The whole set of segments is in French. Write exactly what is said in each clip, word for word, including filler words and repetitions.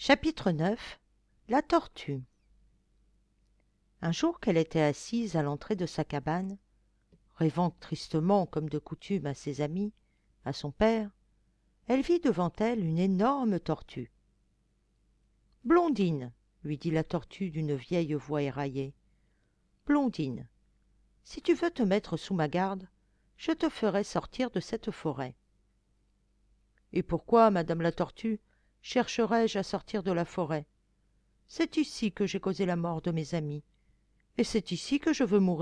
Chapitre neuf. La tortue. Un jour qu'elle était assise à l'entrée de sa cabane, rêvant tristement comme de coutume à ses amis, à son père, elle vit devant elle une énorme tortue. « Blondine, lui dit la tortue d'une vieille voix éraillée, « Blondine, si tu veux te mettre sous ma garde, je te ferai sortir de cette forêt. »« Et pourquoi, madame la tortue, chercherais-je à sortir de la forêt? C'est ici que j'ai causé la mort de mes amis, et c'est ici que je veux mourir. »«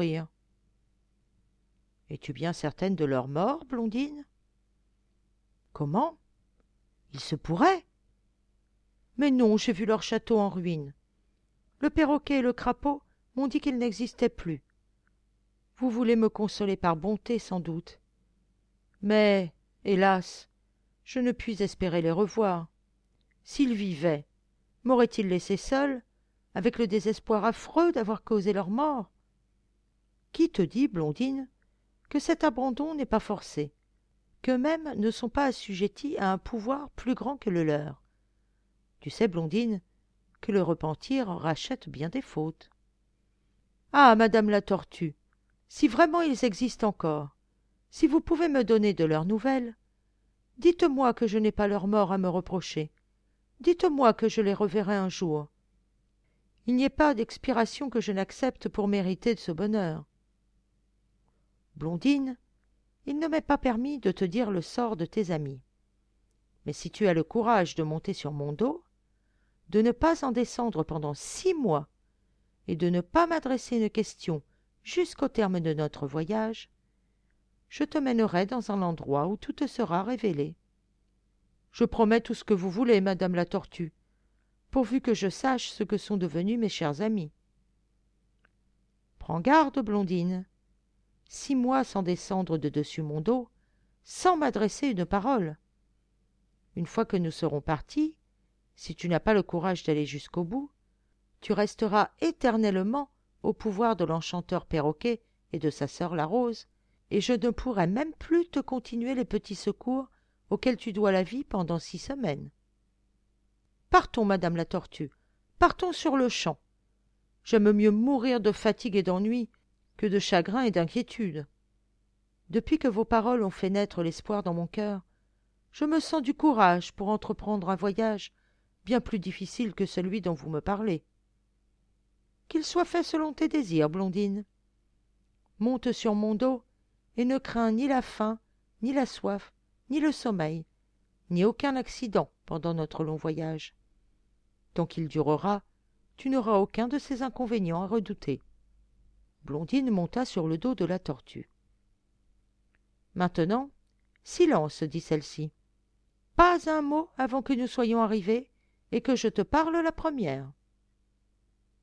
Es-tu bien certaine de leur mort, Blondine? »« Comment? Il se pourrait. Mais non, j'ai vu leur château en ruine. Le perroquet et le crapaud m'ont dit qu'ils n'existaient plus. Vous voulez me consoler par bonté, sans doute. Mais, hélas, je ne puis espérer les revoir. S'ils vivaient, m'auraient-ils laissé seul, avec le désespoir affreux d'avoir causé leur mort? Qui te dit, Blondine, que cet abandon n'est pas forcé, qu'eux-mêmes ne sont pas assujettis à un pouvoir plus grand que le leur? Tu sais, Blondine, que le repentir rachète bien des fautes. Ah, madame la tortue, si vraiment ils existent encore, si vous pouvez me donner de leurs nouvelles, dites-moi que je n'ai pas leur mort à me reprocher. Dites-moi que je les reverrai un jour. Il n'y ait pas d'expiration que je n'accepte pour mériter de ce bonheur. Blondine, il ne m'est pas permis de te dire le sort de tes amis. Mais si tu as le courage de monter sur mon dos, de ne pas en descendre pendant six mois, et de ne pas m'adresser une question jusqu'au terme de notre voyage, je te mènerai dans un endroit où tout te sera révélé. Je promets tout ce que vous voulez, madame la tortue, pourvu que je sache ce que sont devenus mes chers amis. Prends garde, Blondine. Six mois sans descendre de dessus mon dos, sans m'adresser une parole. Une fois que nous serons partis, si tu n'as pas le courage d'aller jusqu'au bout, tu resteras éternellement au pouvoir de l'enchanteur perroquet et de sa sœur la rose, et je ne pourrai même plus te continuer les petits secours auxquels tu dois la vie pendant six semaines. Partons, madame la tortue, partons sur-le-champ. J'aime mieux mourir de fatigue et d'ennui que de chagrin et d'inquiétude. Depuis que vos paroles ont fait naître l'espoir dans mon cœur, je me sens du courage pour entreprendre un voyage bien plus difficile que celui dont vous me parlez. Qu'il soit fait selon tes désirs, Blondine. Monte sur mon dos et ne crains ni la faim, ni la soif, ni le sommeil, ni aucun accident pendant notre long voyage. Tant qu'il durera, tu n'auras aucun de ces inconvénients à redouter. Blondine monta sur le dos de la tortue. Maintenant, silence, dit celle-ci. Pas un mot avant que nous soyons arrivés et que je te parle la première.